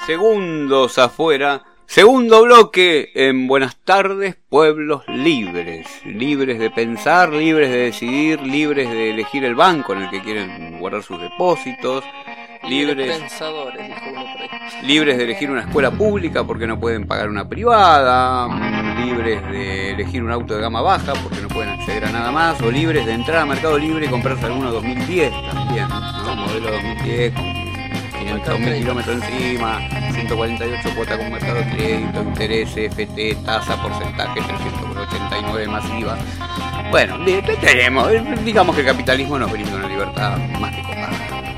Segundos afuera, segundo bloque en Buenas tardes, pueblos libres. Libres de pensar, libres de decidir, libres de elegir el banco en el que quieren guardar sus depósitos. Libres pensadores, dijo uno por ahí. Libres de elegir una escuela pública porque no pueden pagar una privada. Libres de elegir un auto de gama baja porque no pueden acceder a nada más. O libres de entrar a Mercado Libre y comprarse alguno 2010 también, ¿no? Modelo 2010 con 500.000 kilómetros encima, 148 cuotas con mercado de crédito, interés, FT, tasa, porcentaje, 389 masiva. Bueno, tenemos, digamos que el capitalismo nos brinda una libertad más que copada.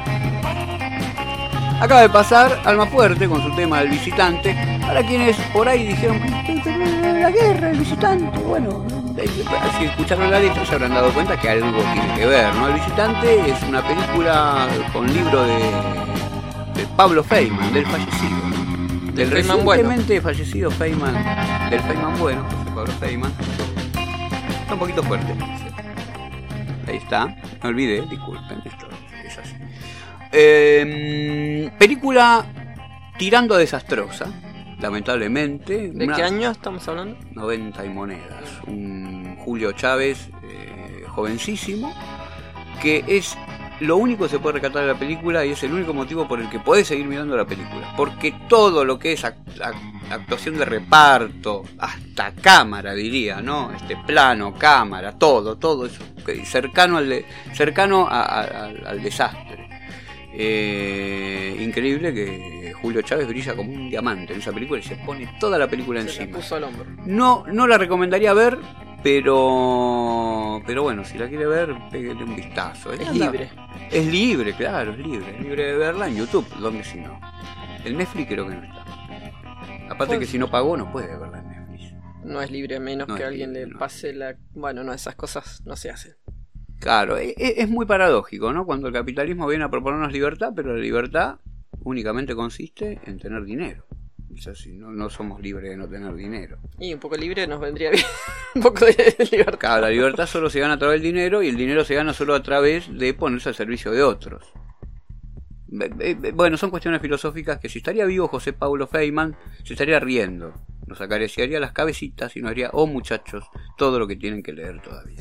Acaba de pasar Almafuerte con su tema del visitante. Para quienes por ahí dijeron, la guerra, el visitante, bueno, si escucharon la letra se habrán dado cuenta que algo tiene que ver, ¿no? El visitante es una película con libro de Pablo Feynman, del fallecido, del recientemente fallecido Feynman, del Feynman bueno, Pablo Feynman. Está un poquito fuerte. Ahí está, me olvidé, disculpen, esto es así. Película tirando a desastrosa, lamentablemente. ¿De qué año estamos hablando? 90 y monedas. Un Julio Chávez, jovencísimo, que es lo único que se puede rescatar de la película y es el único motivo por el que podés seguir mirando la película. Porque todo lo que es actuación de reparto, hasta cámara diría, ¿no? Plano, cámara, todo eso cercano al desastre. Increíble que Julio Chávez brilla como un diamante en esa película y se pone toda la película encima. Se la puso al hombro. No la recomendaría ver, pero bueno, si la quiere ver, pégale un vistazo. Es libre. Es libre, claro, es libre de verla en YouTube, donde si no. En Netflix creo que no está. Aparte que si no pagó no puede verla en Netflix. No es libre a menos que alguien le pase la... Bueno, no, esas cosas no se hacen. Claro, es muy paradójico, ¿no? Cuando el capitalismo viene a proponernos libertad, pero la libertad únicamente consiste en tener dinero. O sea, si no somos libres de no tener dinero. Y un poco libre nos vendría bien. Un poco de libertad. Claro, la libertad solo se gana a través del dinero y el dinero se gana solo a través de ponerse al servicio de otros. Bueno, son cuestiones filosóficas que si estaría vivo José Paulo Feynman se estaría riendo. Nos acariciaría las cabecitas y nos haría, oh muchachos, todo lo que tienen que leer todavía.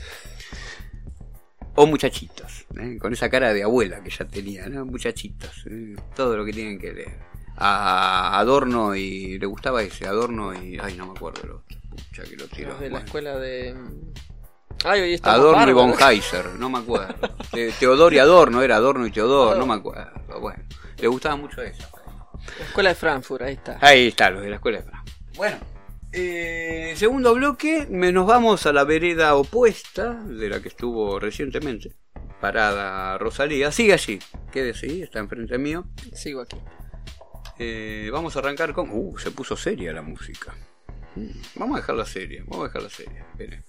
O muchachitos, con esa cara de abuela que ya tenía, ¿no? Muchachitos, todo lo que tienen que leer. A Adorno y le gustaba ese, Adorno y... Ay, no me acuerdo lo pucha que lo tiró. Los de la escuela de... hoy Adorno y von Heiser, no me acuerdo. Teodoro y Adorno, era Adorno y Teodoro, no me acuerdo. Bueno, le gustaba mucho eso. La escuela de Frankfurt, ahí está. Ahí está, los de la escuela de Frankfurt. Bueno. Segundo bloque, nos vamos a la vereda opuesta de la que estuvo recientemente parada Rosalía. Sigue allí, quédese ahí, está enfrente mío. Sigo aquí. Vamos a arrancar con... se puso seria la música. Vamos a dejarla seria. Espera.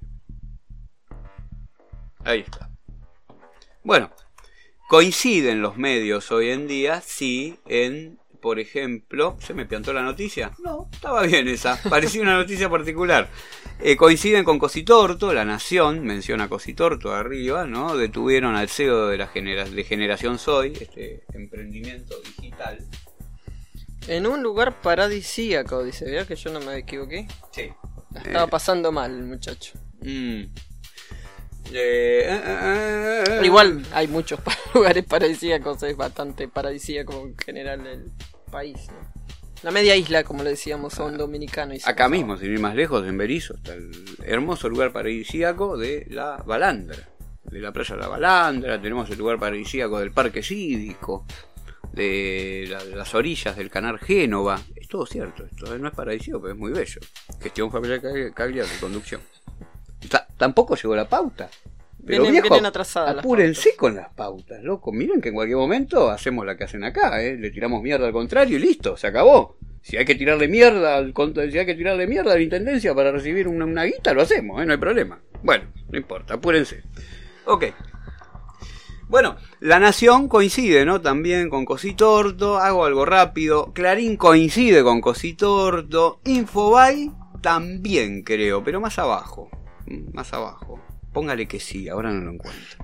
Ahí está. Bueno, coinciden los medios hoy en día, sí, en... Por ejemplo, ¿se me piantó la noticia? No, estaba bien esa, parecía una noticia particular. Coinciden con Cositorto, La Nación menciona a Cositorto arriba, ¿no? Detuvieron al CEO de Generación Soy, este emprendimiento digital. En un lugar paradisíaco, dice, ¿verdad que yo no me equivoqué? Sí. La estaba pasando mal el muchacho. Igual hay muchos lugares paradisíacos, es bastante paradisíaco en general el país, ¿no? La media isla, como le decíamos, son dominicanos. Acá mismo, sin ir más lejos, en Berisso, está el hermoso lugar paradisíaco de la Balandra, de la playa de la Balandra. Tenemos el lugar paradisíaco del Parque Cívico, de las orillas del Canal Génova. Es todo cierto, esto no es paradisíaco, pero es muy bello. Gestión familiar Cagliari, conducción. Tampoco llegó la pauta. Pero vienen atrasadas. Apúrense con las pautas, loco. Miren que en cualquier momento hacemos la que hacen acá, le tiramos mierda al contrario y listo, se acabó. Si hay que tirarle mierda a la intendencia para recibir una guita, lo hacemos, no hay problema. Bueno, no importa, apúrense. Ok. Bueno, La Nación coincide, ¿no? También con Cositorto. Hago algo rápido. Clarín coincide con Cositorto. Infobae también, creo, pero más abajo. Póngale que sí, ahora no lo encuentro.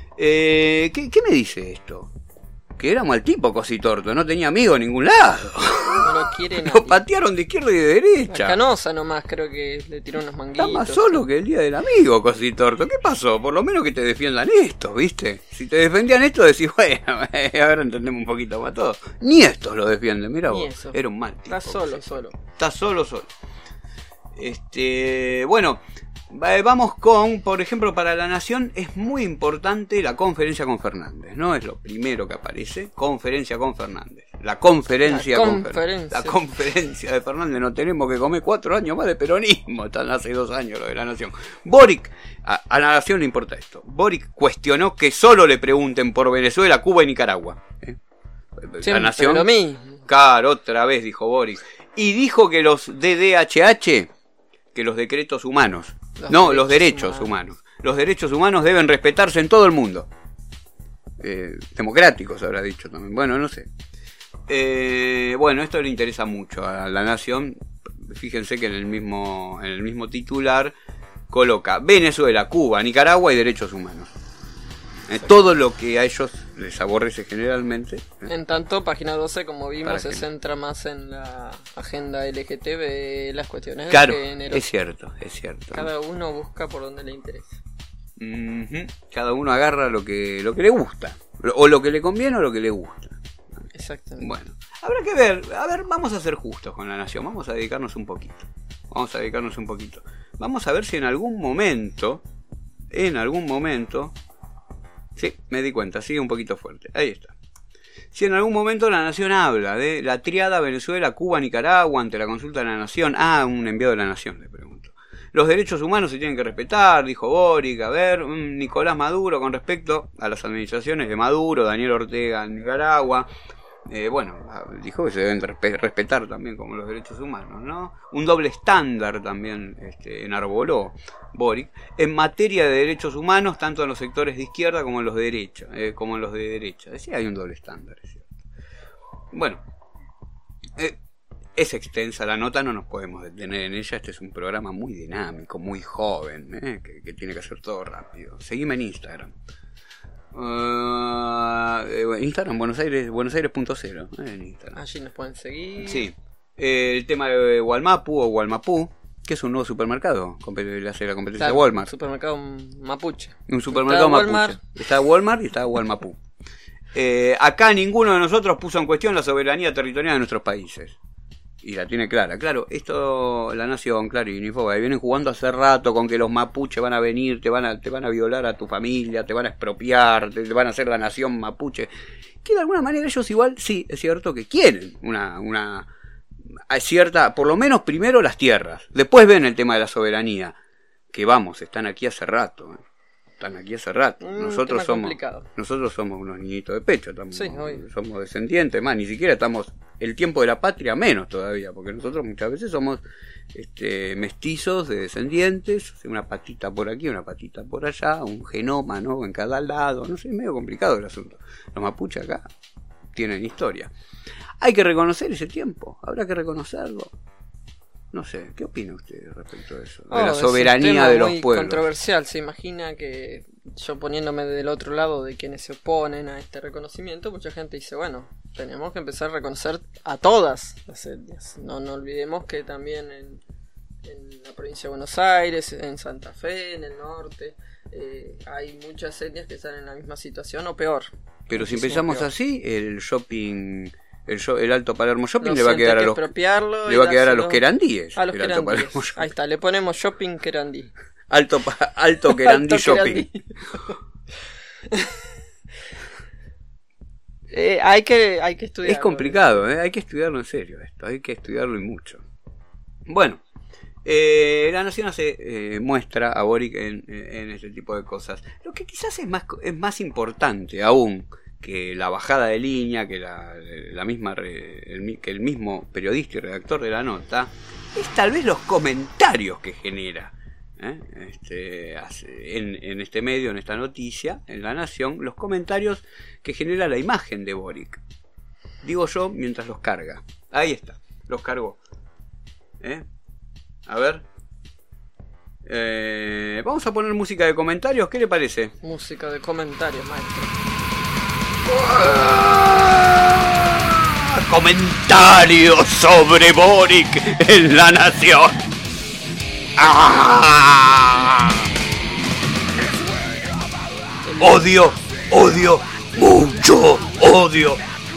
¿Qué me dice esto? Que era mal tipo Cositorto, no tenía amigos en ningún lado. No lo quiere nadie. Lo patearon de izquierda y de derecha. La Canosa nomás creo que le tiró unos manguitos. Está más solo que el día del amigo, Cositorto. ¿Qué pasó? Por lo menos que te defiendan estos, ¿viste? Si te defendían estos, decís, bueno, ahora entendemos un poquito más todo. Ni estos lo defienden, mirá vos. Eso. Era un mal tipo. Está solo. Está solo. Bueno, vamos con, por ejemplo, para La Nación es muy importante la conferencia con Fernández, ¿no? Es lo primero que aparece, conferencia con Fernández. La conferencia de Fernández. No tenemos que comer 4 años más de peronismo. Están hace 2 años lo de La Nación. Boric, a La Nación le importa esto. Boric cuestionó que solo le pregunten por Venezuela, Cuba y Nicaragua. La Nación, lo mismo. Claro, otra vez dijo Boric. Y dijo que los DDHH, que los decretos humanos, los derechos humanos. Los derechos humanos deben respetarse en todo el mundo. Democráticos, habrá dicho también. Bueno, no sé. Bueno, esto le interesa mucho a La Nación. Fíjense que en el mismo titular coloca Venezuela, Cuba, Nicaragua y derechos humanos. Todo lo que a ellos les aborrece generalmente. En tanto, página 12, como vimos, se centra más en la agenda LGTB, las cuestiones de género. Es cierto. Cada uno busca por donde le interesa. Cada uno agarra lo que le gusta. O lo que le conviene o lo que le gusta. Exactamente. Bueno, habrá que ver. A ver, vamos a ser justos con La Nación. Vamos a dedicarnos un poquito. Vamos a ver si en algún momento... Sí, me di cuenta, sigue un poquito fuerte. Ahí está. Si en algún momento La Nación habla de la triada Venezuela, Cuba, Nicaragua ante la consulta de La Nación. Un enviado de La Nación, le pregunto. Los derechos humanos se tienen que respetar, dijo Boric. A ver, Nicolás Maduro con respecto a las administraciones de Maduro, Daniel Ortega en Nicaragua. Dijo que se deben respetar también como los derechos humanos, ¿no? Un doble estándar también enarboló Boric en materia de derechos humanos, tanto en los sectores de izquierda como en los de derecha. Decía, hay un doble estándar, es cierto. Bueno, es extensa la nota, no nos podemos detener en ella. Este es un programa muy dinámico, muy joven, que tiene que hacer todo rápido. Seguime en Instagram. Instagram, Buenos Aires 0, en Instagram. Allí nos pueden seguir. Sí. El tema de Walmapú, que es un nuevo supermercado, le hace la competencia a Walmart. Un supermercado mapuche. Un supermercado mapuche. Está Walmart y está Walmapú. Acá ninguno de nosotros puso en cuestión la soberanía territorial de nuestros países. Y la tiene clara. Claro, esto, La Nación, claro, y Unifoba, vienen jugando hace rato con que los mapuches van a venir, te van a violar a tu familia, te van a expropiar, te van a hacer la nación mapuche. Que de alguna manera ellos igual, sí, es cierto que quieren una cierta, por lo menos primero las tierras. Después ven el tema de la soberanía. Que están aquí hace rato. Nosotros somos unos niñitos de pecho, somos descendientes, más, ni siquiera estamos el tiempo de la patria menos todavía, porque nosotros muchas veces somos mestizos de descendientes, una patita por aquí, una patita por allá, un genoma, ¿no? En cada lado, no sé, es medio complicado el asunto. Los mapuches acá tienen historia. Hay que reconocer ese tiempo, habrá que reconocerlo. No sé, ¿qué opina usted respecto a eso? De la soberanía de los pueblos. Es muy controversial. Se imagina que yo poniéndome del otro lado de quienes se oponen a este reconocimiento, mucha gente dice, bueno, tenemos que empezar a reconocer a todas las etnias. No olvidemos que también en la provincia de Buenos Aires, en Santa Fe, en el norte, hay muchas etnias que están en la misma situación o peor. Pero si empezamos así, el shopping... El Alto Palermo Shopping le va a quedar a los querandíes. A los querandíes. Ahí está, le ponemos Shopping Querandí. Alto Querandí Shopping. Hay que estudiarlo. Es complicado, hay que estudiarlo en serio esto, hay que estudiarlo y mucho. Bueno, La Nación muestra a Boric en este tipo de cosas. Lo que quizás es más importante aún que la bajada de línea, que que el mismo periodista y redactor de la nota, es tal vez los comentarios que genera en este medio, en esta noticia, en La Nación, los comentarios que genera la imagen de Boric. Digo yo mientras los carga. Ahí está, los cargó. A ver. Vamos a poner música de comentarios, ¿qué le parece? Música de comentarios, maestro. comentarios sobre Boric en La Nación. ¡Ah! Odio, mucho odio.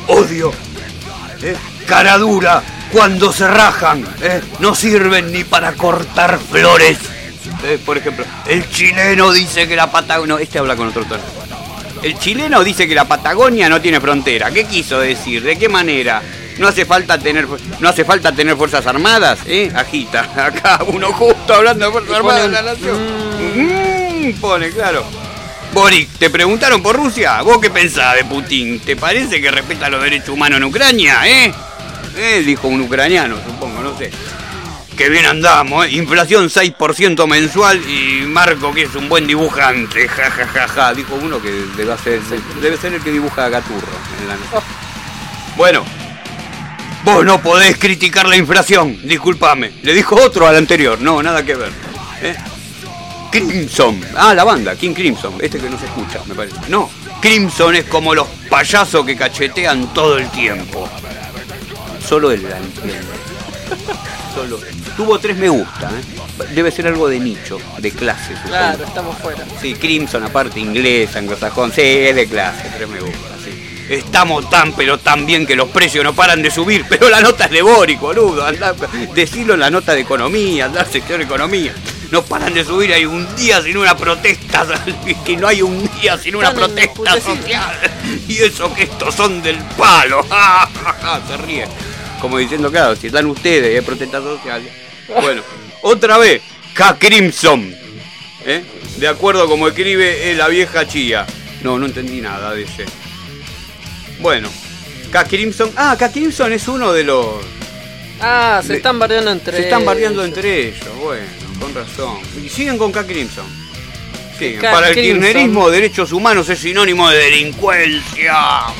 Cara dura cuando se rajan, no sirven ni para cortar flores. Por ejemplo, el chileno dice que la Patagonia... No, este habla con otro tono. El chileno dice que la Patagonia no tiene frontera. ¿Qué quiso decir? ¿De qué manera? No hace falta tener fuerzas armadas, agita. Acá uno justo hablando de fuerzas armadas de la nación. Pone, claro. Boric, ¿te preguntaron por Rusia? ¿Vos qué pensás de Putin? ¿Te parece que respeta los derechos humanos en Ucrania, dijo un ucraniano, supongo, no sé. Que bien andamos, Inflación 6% mensual y Marco, que es un buen dibujante, jajajaja, dijo uno que debe ser el que dibuja a Gaturro en la noche. Bueno, vos no podés criticar la inflación, discúlpame. Le dijo otro al anterior, no, nada que ver. Crimson, la banda, King Crimson, que no se escucha, me parece. No, Crimson es como los payasos que cachetean todo el tiempo. Solo él la entiende. Solo. Tuvo 3 me gusta, Debe ser algo de nicho, de clase. Supongo. Claro, estamos fuera. Sí, Crimson, aparte inglés, anglosajón, sí, es de clase, 3 me gusta, sí. Estamos pero tan bien que los precios no paran de subir, pero la nota es de Boric, boludo. Andá, decirlo en la nota de economía, andá al sector economía. No paran de subir, hay un día sin una protesta, que no hay un día sin una protesta social. Y eso que estos son del palo. Se ríe. Como diciendo, claro, si están ustedes y hay protestas sociales. Bueno, otra vez, K. Crimson. De acuerdo como escribe la vieja chía. No entendí nada de ese. Bueno, K. Crimson. K. Crimson es uno de los... se están bardeando entre ellos. Se están bardeando entre ellos, bueno, con razón. Y siguen con K. Crimson. Siguen. Para el kirchnerismo, derechos humanos es sinónimo de delincuencia.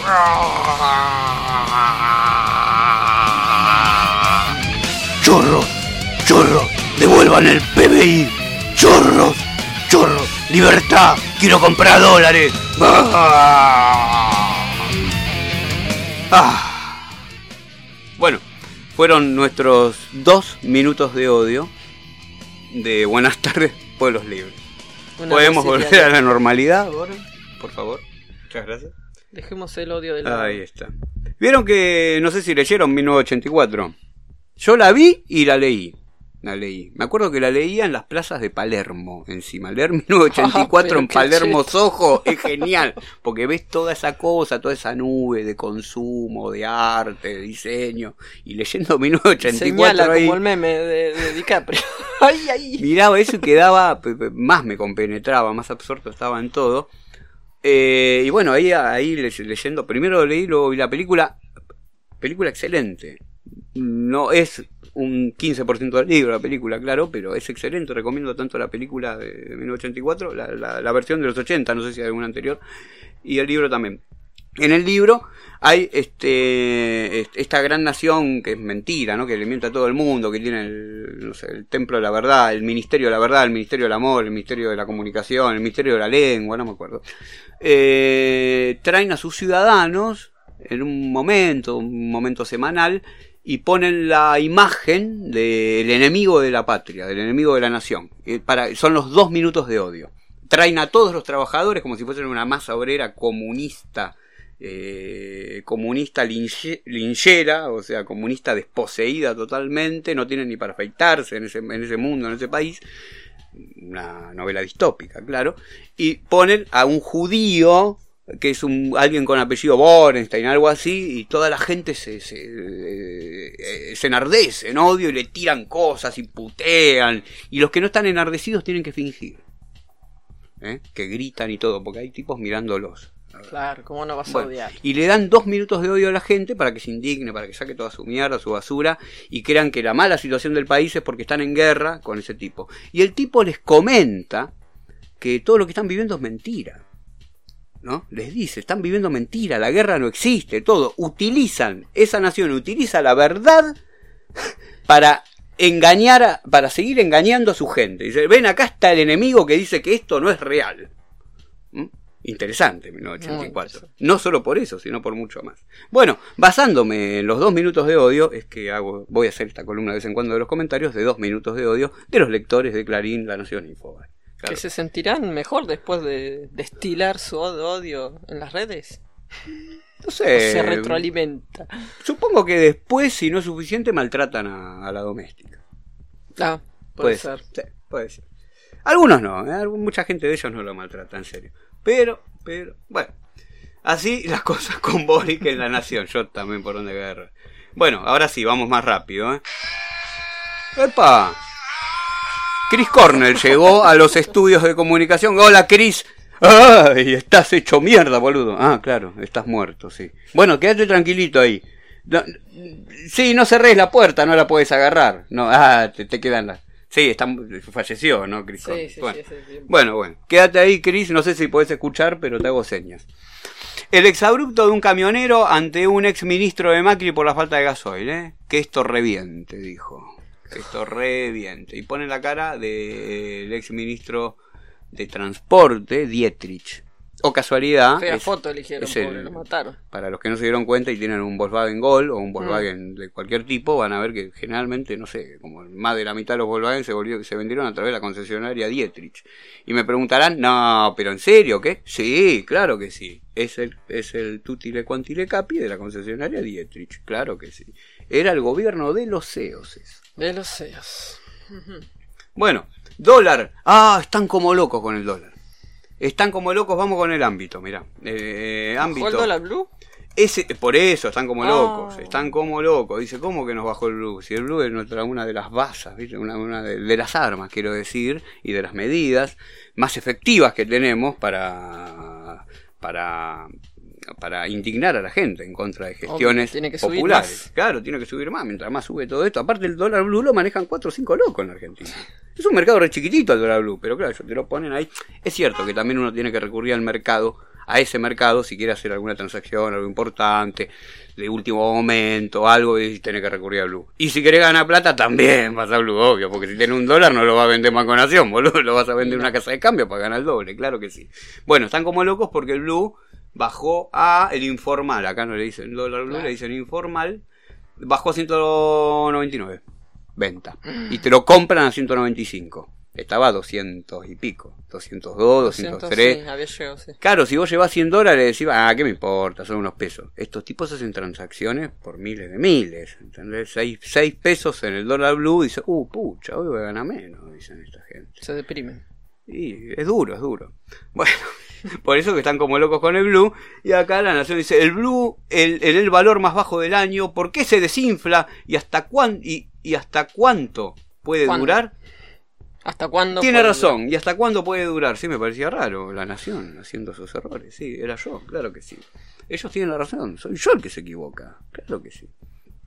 Chorros, devuelvan el PBI. Chorros, libertad, quiero comprar dólares. Bueno, fueron nuestros 2 minutos de odio de Buenas tardes, Pueblos Libres. ¿Podemos volver a la normalidad ahora? Por favor, muchas gracias. Dejemos el odio de lado. Ahí está. ¿Vieron que, no sé si leyeron 1984? Yo la vi y la leí. Me acuerdo que la leía en las plazas de Palermo, encima. Leer 1984 en Palermo Soho es genial, porque ves toda esa cosa, toda esa nube de consumo, de arte, de diseño, y leyendo 1984 señala ahí, como el meme de DiCaprio. Ay. Miraba eso y quedaba, más me compenetraba, más absorto estaba en todo. Y bueno, ahí leyendo, primero leí, luego vi la película excelente. No es un 15% del libro la película, claro, pero es excelente. Recomiendo tanto la película de 1984, la versión de los 80, no sé si hay alguna anterior, y el libro también. En el libro hay esta gran nación que es mentira, ¿no? Que le miente a todo el mundo, que tiene el templo de la verdad, el ministerio de la verdad, el ministerio del amor, el ministerio de la comunicación, el ministerio de la lengua, no me acuerdo. Traen a sus ciudadanos en un momento semanal, y ponen la imagen del enemigo de la patria, del enemigo de la nación. Son los 2 minutos de odio. Traen a todos los trabajadores como si fuesen una masa obrera comunista, linchera, o sea, comunista desposeída totalmente, no tienen ni para afeitarse en ese mundo, en ese país. Una novela distópica, claro. Y ponen a un judío que es alguien con apellido Borenstein, algo así, y toda la gente se enardece en odio y le tiran cosas y putean, y los que no están enardecidos tienen que fingir, que gritan y todo, porque hay tipos mirándolos. Claro, ¿cómo no vas a odiar? Y le dan 2 minutos de odio a la gente para que se indigne, para que saque toda su mierda, su basura, y crean que la mala situación del país es porque están en guerra con ese tipo. Y el tipo les comenta que todo lo que están viviendo es mentira, ¿no? Les dice, están viviendo mentira, la guerra no existe, todo. Esa nación utiliza la verdad para engañar, para seguir engañando a su gente. Dice, ven, acá está el enemigo que dice que esto no es real. interesante 1984. No solo por eso, sino por mucho más. Bueno, basándome en los 2 minutos de odio, es que voy a hacer esta columna de vez en cuando de los comentarios de 2 minutos de odio de los lectores de Clarín, La Nación y Infobae. Claro. ¿Que se sentirán mejor después de destilar su odio en las redes? No sé. Se retroalimenta. Supongo que después, si no es suficiente, maltratan a la doméstica. Ah, puede ser. Sí, puede ser. Algunos no, mucha gente de ellos no lo maltrata, en serio. Pero, bueno. Así las cosas con Boric en La Nación. Yo también por donde agarrar. Bueno, ahora sí, vamos más rápido, ¡Epa! Chris Cornell llegó a los estudios de comunicación. Hola, Chris. ¡Ay! Estás hecho mierda, boludo. Ah, claro, estás muerto, sí. Bueno, quédate tranquilito ahí. Sí, no cerrés la puerta, no la puedes agarrar. No, te quedan las... Sí, falleció, ¿no, Chris? Sí, bueno. Sí. Bueno, quédate ahí, Chris, no sé si podés escuchar, pero te hago señas. El exabrupto de un camionero ante un ex ministro de Macri por la falta de gasoil, Que esto reviente, dijo. Que esto reviente. Y pone la cara del ex ministro de Transporte, Dietrich. O casualidad. Fea foto eligieron, pobre, lo mataron. Para los que no se dieron cuenta y tienen un Volkswagen Gol o un Volkswagen de cualquier tipo, van a ver que generalmente, no sé, como más de la mitad de los Volkswagen se vendieron a través de la concesionaria Dietrich. Y me preguntarán, no, pero ¿en serio qué? Sí, claro que sí. Es el tutile quantile capi de la concesionaria Dietrich, claro que sí. Era el gobierno de los CEOs eso. De los CEOs. Bueno, dólar. Están como locos con el dólar. Están como locos, vamos con el ámbito, mirá. Ámbito. ¿Bajó el dólar blue? Por eso, están como locos, están como locos. Dice, ¿cómo que nos bajó el blue? Si el blue es una de las basas, ¿viste? Una de las armas, quiero decir, y de las medidas más efectivas que tenemos para indignar a la gente en contra de gestiones populares. Claro, tiene que subir más, mientras más sube todo esto. Aparte el dólar blue lo manejan 4 o 5 locos en la Argentina. Es un mercado re chiquitito el dólar blue, pero claro, ellos te lo ponen ahí. Es cierto que también uno tiene que recurrir al mercado, a ese mercado, si quiere hacer alguna transacción, algo importante, de último momento, algo, y tiene que recurrir a blue. Y si querés ganar plata, también vas a blue, obvio, porque si tenés $1 no lo vas a vender Banco Nación, boludo, lo vas a vender en una casa de cambio para ganar el doble, claro que sí. Bueno, están como locos porque el blue bajó a el informal, acá no le dicen dólar blue, le dicen informal, bajó a 199 venta, y te lo compran a 195. Estaba a 200 y pico, 202, 203. Sí, había llegado, sí. Claro, si vos llevás $100, decís, ¿qué me importa? Son unos pesos. Estos tipos hacen transacciones por miles de miles, ¿entendés? 6 pesos en el dólar blue, y dice, pucha, hoy voy a ganar menos, dicen esta gente. Se deprimen. Y es duro. Bueno, por eso que están como locos con el blue. Y acá La Nación dice, el blue, el valor más bajo del año, ¿por qué se desinfla? ¿Y hasta cuánto puede durar? ¿Hasta cuándo? Tiene razón, durar? ¿Y hasta cuándo puede durar? Sí, me parecía raro, La Nación haciendo sus errores. Sí, era yo, claro que sí. Ellos tienen la razón, soy yo el que se equivoca, claro que sí.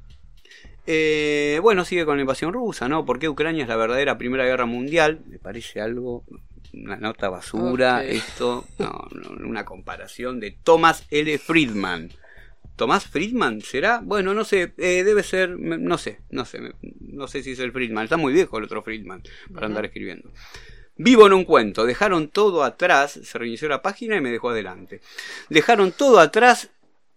Bueno, sigue con la invasión rusa, ¿no? ¿Por qué Ucrania es la verdadera Primera Guerra Mundial? Me parece algo, una nota basura, esto, no, una comparación de Thomas L. Friedman. ¿Tomás Friedman será? Bueno, no sé, debe ser, no sé si es el Friedman, está muy viejo el otro Friedman para andar escribiendo. Vivo en un cuento, dejaron todo atrás, se reinició la página y me dejó adelante. Dejaron todo atrás,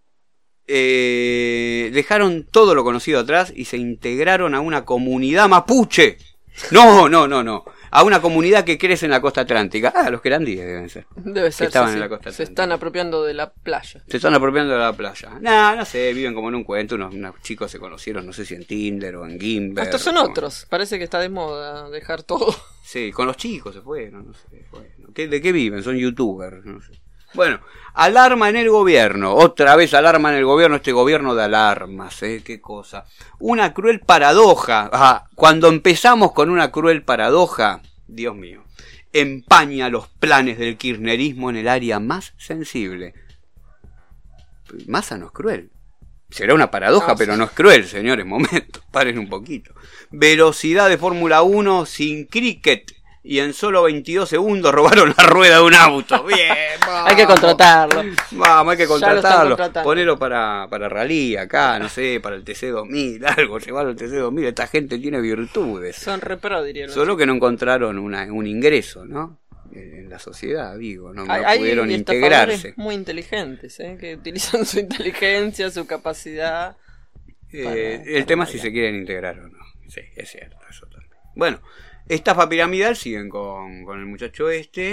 dejaron todo lo conocido atrás y se integraron a una comunidad mapuche. No. A una comunidad que crece en la costa atlántica. Los querandíes deben ser. Debe ser, estaban sí, en la costa se atlántica. están apropiando de la playa. Se están apropiando de la playa. No sé, viven como en un cuento. Unos chicos se conocieron, no sé si en Tinder o en Gimber. Estos son otros. Parece que está de moda dejar todo. Sí, con los chicos se fueron, no sé. Bueno, ¿de qué viven? Son youtubers, no sé. Bueno, alarma en el gobierno. Otra vez alarma en el gobierno, este gobierno de alarmas, qué cosa. Una cruel paradoja. Cuando empezamos con una cruel paradoja, Dios mío, empaña los planes del kirchnerismo en el área más sensible. Massa no es cruel. Será una paradoja, pero no es cruel, señores. Momento, paren un poquito. Velocidad de Fórmula 1 sin cricket. Y en solo 22 segundos robaron la rueda de un auto. Bien, vamos. Hay que contratarlo. Vamos, hay que contratarlo. Ponerlo para rally acá, no sé, para el TC2000, algo, llevarlo al TC2000. Esta gente tiene virtudes. Son repro, diría. Solo que no encontraron un ingreso, ¿no? en la sociedad, digo, no Hay pudieron integrarse. muy inteligentes, que utilizan su inteligencia, su capacidad. El tema es si se quieren integrar o no. Sí, es cierto, eso también. Bueno, estafa piramidal, siguen con el muchacho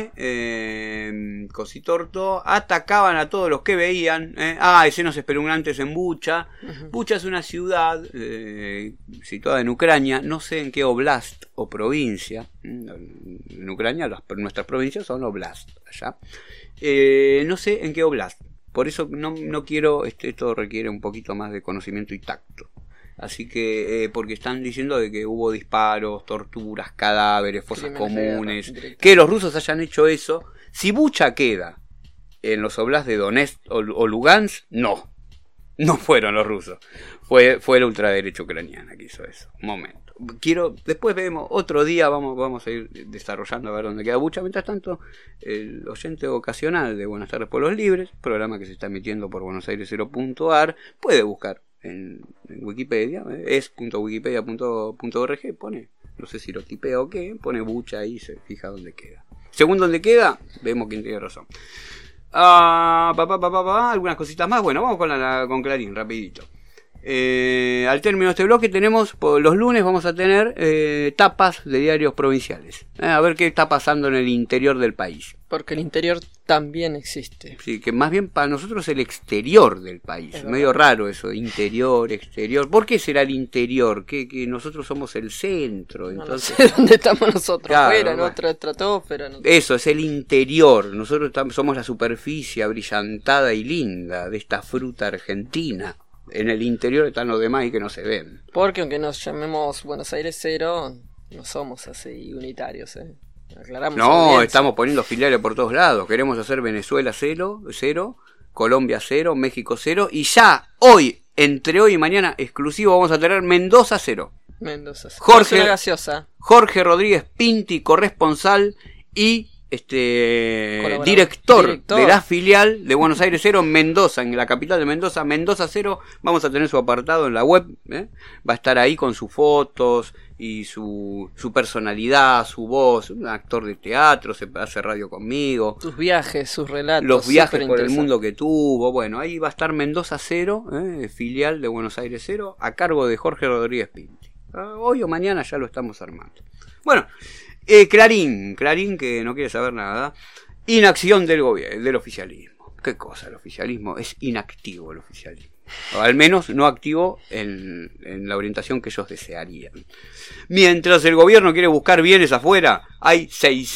Cositorto, atacaban a todos los que veían. Escenos espeluznantes en Bucha. Uh-huh. Bucha es una ciudad situada en Ucrania, no sé en qué oblast o provincia. En Ucrania nuestras provincias son oblast, allá. No sé en qué oblast. Por eso no quiero, esto requiere un poquito más de conocimiento y tacto. Así que, porque están diciendo de que hubo disparos, torturas, cadáveres, fosas comunes, que los rusos hayan hecho eso. Si Bucha queda en los oblasts de Donetsk o Lugansk, no fueron los rusos. Fue la ultraderecha ucraniana que hizo eso. Un momento. Después vemos, otro día vamos a ir desarrollando a ver dónde queda Bucha. Mientras tanto, el oyente ocasional de Buenas Tardes Pueblos Libres, programa que se está emitiendo por buenosairesero.ar, puede buscar en Wikipedia, es.wikipedia.org, pone, no sé si lo tipea o qué, pone Bucha ahí y se fija dónde queda. Según dónde queda, vemos quién tiene razón. Algunas cositas más. Bueno, vamos con Clarín, rapidito. Al término de este bloque tenemos, los lunes vamos a tener tapas de diarios provinciales. A ver qué está pasando en el interior del país. Porque el interior también existe. Sí, que más bien para nosotros es el exterior del país. Es medio raro eso, interior, exterior. ¿Por qué será el interior? Que nosotros somos el centro. Entonces, no sé dónde estamos nosotros, claro, afuera, en otra estratosfera. Eso, es el interior. Nosotros somos la superficie abrillantada y linda de esta fruta argentina. En el interior están los demás y que no se ven. Porque aunque nos llamemos Buenos Aires Cero, no somos así unitarios, Aclaramos. No, estamos poniendo filiales por todos lados. Queremos hacer Venezuela cero, Colombia 0, México 0 y ya hoy, entre hoy y mañana, exclusivo vamos a tener Mendoza 0. Mendoza 0. Jorge, gaseosa. Jorge Rodríguez Pinti, corresponsal y director de la filial de Buenos Aires 0 en Mendoza, en la capital de Mendoza, Mendoza 0. Vamos a tener su apartado en la web, va a estar ahí con sus fotos y su personalidad, su voz, un actor de teatro, se hace radio conmigo, sus viajes, sus relatos, los viajes por el mundo que tuvo. Bueno, ahí va a estar Mendoza 0, filial de Buenos Aires 0, a cargo de Jorge Rodríguez Pinti. Hoy o mañana ya lo estamos armando. Bueno, Clarín que no quiere saber nada. Inacción del oficialismo. ¿Qué cosa el oficialismo? Es inactivo el oficialismo. O al menos no activo en la orientación que ellos desearían. Mientras el gobierno quiere buscar bienes afuera, hay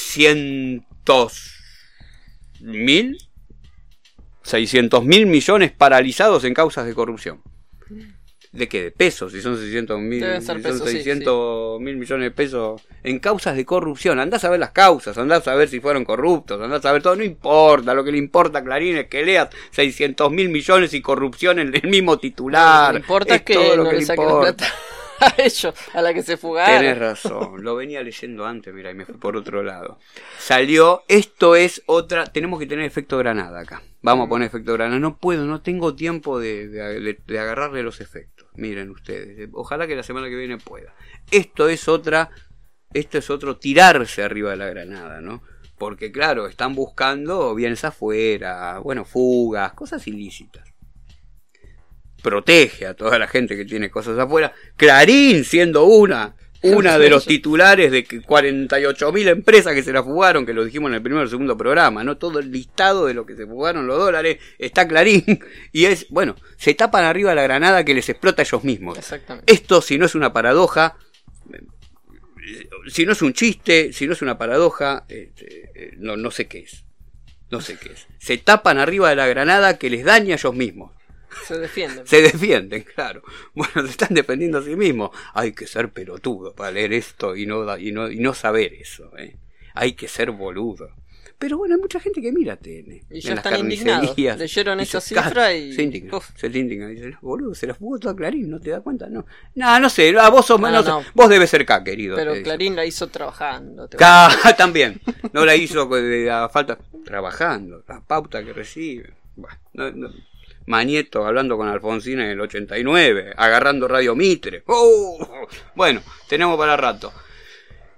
600.000 millones paralizados en causas de corrupción. ¿De qué? ¿De pesos? Si son 600.000 millones de pesos en causas de corrupción. Andás a ver las causas, andás a ver si fueron corruptos, andás a ver todo. No importa, lo que le importa a Clarín es que leas 600.000 millones y corrupción en el mismo titular. Lo que importa es que no le saquen la plata a ellos, a la que se fugaron. Tenés razón, lo venía leyendo antes, mira, y me fui por otro lado. Salió, esto es otra, tenemos que tener efecto granada acá. Vamos a poner efecto granada. No tengo tiempo de agarrarle los efectos. Miren ustedes, ojalá que la semana que viene pueda. Esto es otro tirarse arriba de la granada, ¿no? Porque claro, están buscando bienes afuera, bueno, fugas, cosas ilícitas. Protege a toda la gente que tiene cosas afuera. Clarín siendo una de los titulares de 48.000 empresas que se la fugaron, que lo dijimos en el primer o segundo programa, ¿no? Todo el listado de lo que se fugaron los dólares está Clarín. Y es, bueno, se tapan arriba de la granada que les explota a ellos mismos. Exactamente. Esto, si no es una paradoja, si no es un chiste, si no es una paradoja, no sé qué es. No sé qué es. Se tapan arriba de la granada que les daña a ellos mismos. Se defienden. Se defienden, claro. Bueno, se están defendiendo a sí mismos. Hay que ser pelotudo para leer esto y no saber eso. Hay que ser boludo. Pero bueno, hay mucha gente que mira TN. Y ya están indignados. Leyeron esa cifra y... Se indignan. Dicen, boludo, se la fugó toda Clarín, ¿no te das cuenta? No sé, vos sos menos... No. Vos debes ser acá, querido. Pero Clarín la hizo trabajando. También. No la hizo a falta... Trabajando. La pauta que recibe. Bueno, Manieto hablando con Alfonsín en el 89, agarrando Radio Mitre. Bueno, tenemos para rato.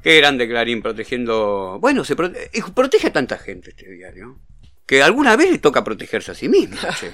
Qué grande Clarín protegiendo... Bueno, protege a tanta gente este diario, que alguna vez le toca protegerse a sí mismo. Che.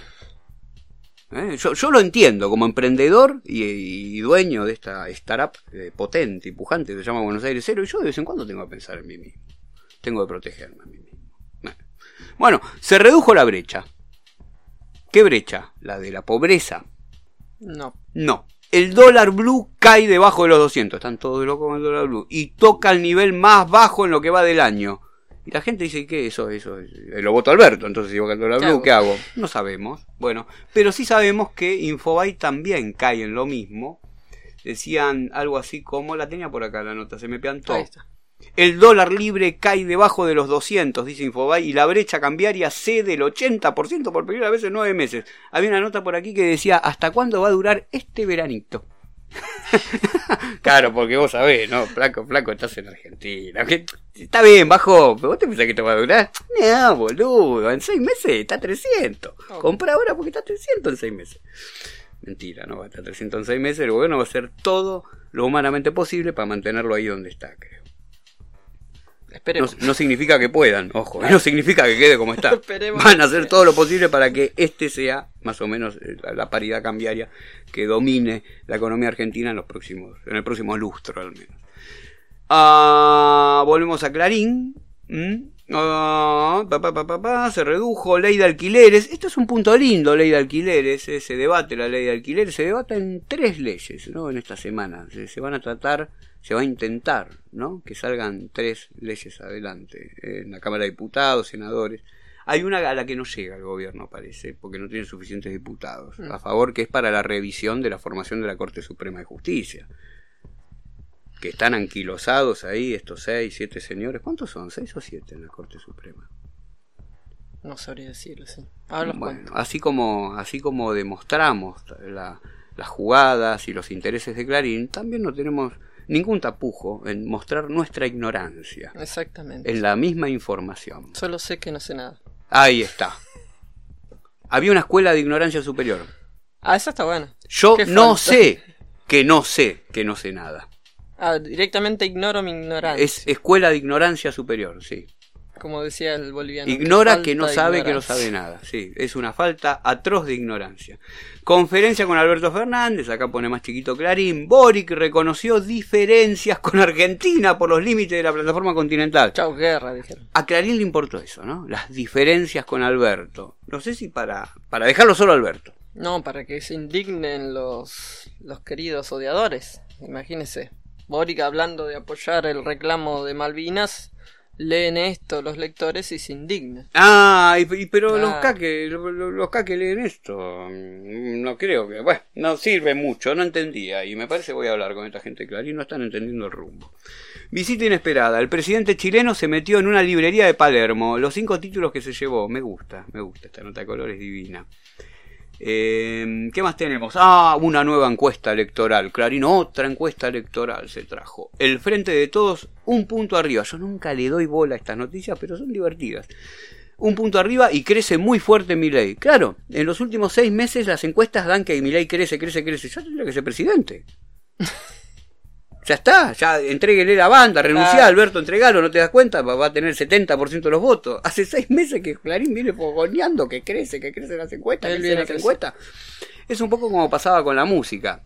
Yo lo entiendo como emprendedor y dueño de esta startup potente y pujante que se llama Buenos Aires Cero, y yo de vez en cuando tengo que pensar en mí mismo. Tengo que protegerme a mí mismo. Bueno, se redujo la brecha. ¿Qué brecha? ¿La de la pobreza? No. El dólar blue cae debajo de los 200. Están todos locos con el dólar blue. Y toca el nivel más bajo en lo que va del año. Y la gente dice, ¿qué? Eso lo voto a Alberto. Entonces, si voto al dólar blue, ¿qué hago? No sabemos. Bueno, pero sí sabemos que Infobae también cae en lo mismo. Decían algo así como, la tenía por acá la nota, se me piantó. Ahí está. El dólar libre cae debajo de los 200, dice Infobae, y la brecha cambiaria cede el 80% por primera vez en 9 meses. Había una nota por aquí que decía, ¿hasta cuándo va a durar este veranito? Claro, porque vos sabés, ¿no? Flaco, estás en Argentina. Está bien, bajó, pero vos te pensás que te va a durar. No, boludo, en 6 meses está a 300. Comprá ahora porque está a 300 en 6 meses. Mentira, no va a estar a 300 en 6 meses. El gobierno va a hacer todo lo humanamente posible para mantenerlo ahí donde está, creo. No significa que puedan, ojo, no significa que quede como está. Van a hacer todo lo posible para que este sea más o menos la paridad cambiaria que domine la economía argentina en el próximo lustro al menos. Volvemos a Clarín. Se redujo ley de alquileres. Esto es un punto lindo, ley de alquileres. Se debate la ley de alquileres. Se debate en 3 leyes, ¿no? En esta semana. Se van a tratar, se va a intentar, ¿no? Que salgan 3 leyes adelante. En la Cámara de Diputados, senadores. Hay una a la que no llega el gobierno, parece, porque no tiene suficientes diputados a favor, que es para la revisión de la formación de la Corte Suprema de Justicia. Que están anquilosados ahí estos 6, 7 señores. ¿Cuántos son? ¿6 o 7 en la Corte Suprema? No sabría decirlo, sí. Bueno, así como demostramos las jugadas y los intereses de Clarín, también no tenemos ningún tapujo en mostrar nuestra ignorancia. Exactamente. En la misma información. Solo sé que no sé nada. Ahí está. Había una escuela de ignorancia superior. Esa está buena. Yo no sé que no sé nada. Directamente ignoro mi ignorancia. Es escuela de ignorancia superior, sí. Como decía el boliviano. Ignora que no sabe que no sabe nada. Sí, es una falta atroz de ignorancia. Conferencia con Alberto Fernández, acá pone más chiquito Clarín. Boric reconoció diferencias con Argentina por los límites de la plataforma continental. Chau, guerra, dijeron. A Clarín le importó eso, ¿no? Las diferencias con Alberto. No sé si para dejarlo solo a Alberto. No, para que se indignen los queridos odiadores. Imagínese. Boric hablando de apoyar el reclamo de Malvinas, leen esto los lectores y se indignan. Pero los caques leen esto. No creo que... Bueno, no sirve mucho, no entendía. Y me parece voy a hablar con esta gente de Clarín, no están entendiendo el rumbo. Visita inesperada. El presidente chileno se metió en una librería de Palermo. Los 5 títulos que se llevó. Me gusta. Esta nota de color es divina. ¿Qué más tenemos? Una nueva encuesta electoral. Clarín, otra encuesta electoral se trajo. El Frente de Todos, un punto arriba. Yo nunca le doy bola a estas noticias, pero son divertidas. Un punto arriba y crece muy fuerte Milei. Claro, en los últimos 6 meses las encuestas dan que Milei crece. Ya tendría que ser presidente. Ya está, ya entréguele la banda, renunciá, Alberto, entregalo, ¿no te das cuenta? Va a tener 70% de los votos. Hace 6 meses que Clarín viene fogoneando que crece las encuestas, Es un poco como pasaba con la música.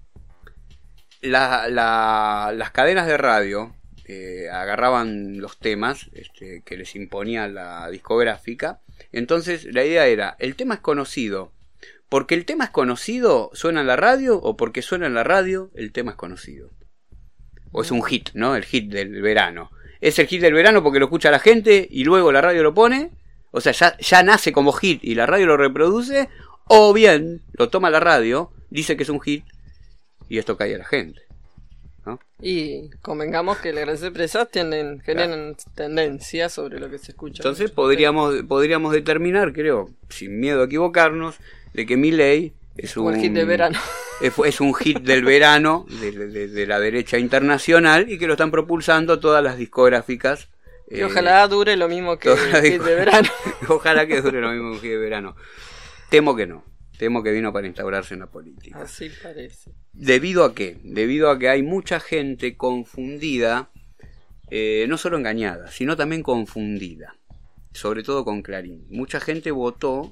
Las cadenas de radio agarraban los temas que les imponía la discográfica. Entonces la idea era, el tema es conocido. Porque el tema es conocido, suena en la radio, o porque suena en la radio, el tema es conocido. O es un hit, ¿no? El hit del verano. Es el hit del verano porque lo escucha la gente y luego la radio lo pone. O sea, ya nace como hit y la radio lo reproduce. O bien lo toma la radio, dice que es un hit y esto cae a la gente, ¿no? Y convengamos que las grandes empresas generan tendencias sobre lo que se escucha. Entonces podríamos determinar, creo, sin miedo a equivocarnos, de que Milei es un hit del verano. Es un hit del verano de la derecha internacional y que lo están propulsando todas las discográficas. Y ojalá dure lo mismo que el hit de verano. Ojalá que dure lo mismo que el hit de verano. Temo que no. Temo que vino para instaurarse en la política. Así parece. ¿Debido a qué? Debido a que hay mucha gente confundida no solo engañada, sino también confundida, sobre todo con Clarín. Mucha gente votó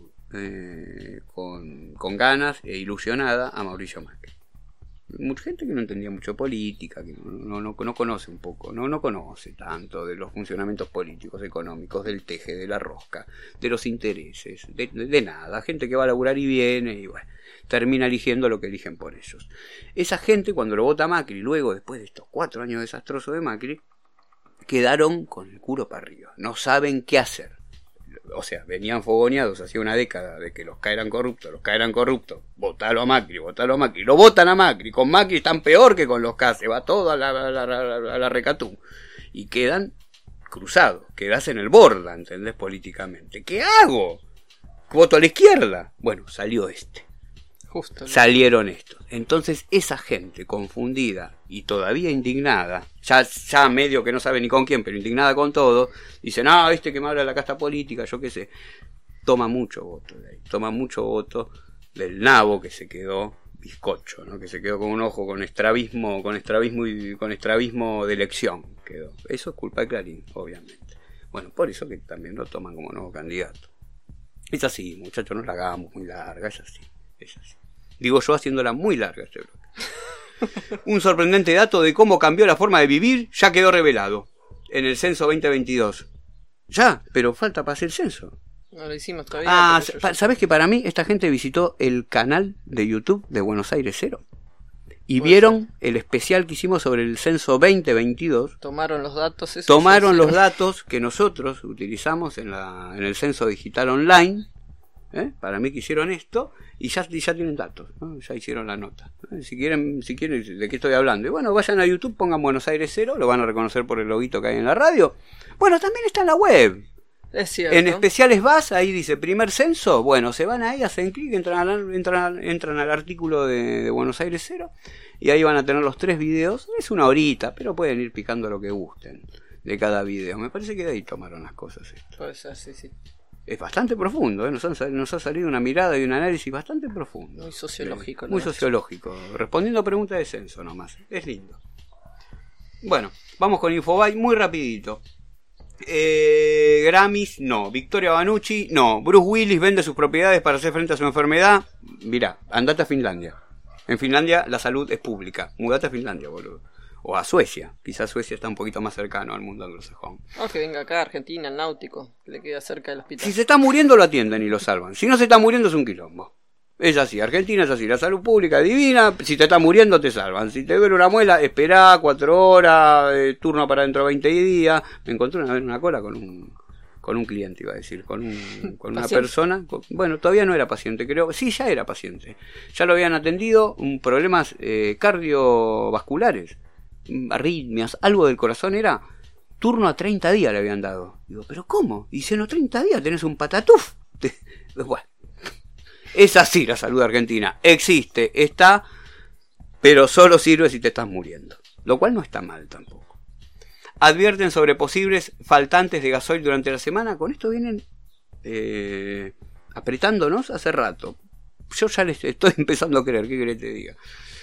con ganas e ilusionada a Mauricio Macri. Mucha gente que no entendía mucho política, que no conoce un poco, no conoce tanto de los funcionamientos políticos, económicos, del teje, de la rosca, de los intereses, de nada. Gente que va a laburar y viene y bueno, termina eligiendo lo que eligen por ellos. Esa gente, cuando lo vota Macri, luego, después de estos 4 años desastrosos de Macri, quedaron con el culo para arriba. No saben qué hacer. O sea, venían fogoneados hacía una década de que los CA eran corruptos, votalo a Macri, lo votan a Macri, con Macri están peor que con los CA, se va todo a la recatú, y quedan cruzados, quedas en el borda, ¿entendés? Políticamente, ¿qué hago? ¿Voto a la izquierda? Bueno, salió Justo, ¿no? Salieron estos. Entonces esa gente confundida y todavía indignada, ya medio que no sabe ni con quién, pero indignada con todo, dice, no, que me habla de la casta política, yo qué sé, toma mucho voto de ahí, toma mucho voto del nabo que se quedó bizcocho, ¿no? Que se quedó con un ojo con estrabismo de elección quedó. Eso es culpa de Clarín, obviamente. Bueno, por eso que también lo toman como nuevo candidato. Es así, muchachos, no la hagamos muy larga, es así. Digo yo haciéndola muy larga este bloque. Un sorprendente dato de cómo cambió la forma de vivir ya quedó revelado en el censo 2022. Ya, pero falta para hacer el censo. No lo hicimos todavía. ¿Sabés que para mí esta gente visitó el canal de YouTube de Buenos Aires Cero? Y vieron el especial que hicimos sobre el censo 2022. Tomaron los datos. Los datos que nosotros utilizamos en el censo digital online. Para mí que hicieron esto y ya tienen datos, ¿no? Ya hicieron la nota. Si quieren, ¿de qué estoy hablando? Y bueno, vayan a YouTube, pongan Buenos Aires Cero, lo van a reconocer por el loguito que hay en la radio. Bueno, también está en la web. Es cierto. En especiales vas, ahí dice primer censo. Bueno, se van ahí, hacen clic, entran al artículo de Buenos Aires Cero y ahí van a tener los 3 videos. Es una horita, pero pueden ir picando lo que gusten de cada video. Me parece que de ahí tomaron las cosas esto. Puede ser, sí. Es bastante profundo, nos ha salido una mirada y un análisis bastante profundo. Muy sociológico. Muy sociológico, respondiendo a preguntas de censo nomás. Es lindo. Bueno, vamos con Infobae muy rapidito. Grammys, no. Victoria Banucci, no. Bruce Willis vende sus propiedades para hacer frente a su enfermedad. Mirá, andate a Finlandia. En Finlandia la salud es pública. Mudate a Finlandia, boludo. O a Suecia. Quizás Suecia está un poquito más cercano al mundo anglosajón. O que venga acá a Argentina, el náutico, que le queda cerca del hospital. Si se está muriendo lo atienden y lo salvan. Si no se está muriendo es un quilombo. Es así, Argentina es así. La salud pública es divina. Si te está muriendo te salvan. Si te duele una muela, esperá 4 horas, turno para dentro de 20 días. Me encontré una vez una cola con un cliente, iba a decir, con una persona. Bueno, todavía no era paciente, creo. Sí, ya era paciente. Ya lo habían atendido. Problemas cardiovasculares. Arritmias, algo del corazón era. Turno a 30 días le habían dado. Digo, ¿pero cómo? Dice, no, 30 días tenés un patatuf. Bueno, es así la salud argentina. Existe, está, pero solo sirve si te estás muriendo. Lo cual no está mal tampoco. Advierten sobre posibles faltantes de gasoil durante la semana. Con esto vienen apretándonos hace rato. Yo ya les estoy empezando a creer. ¿Qué querés que te diga?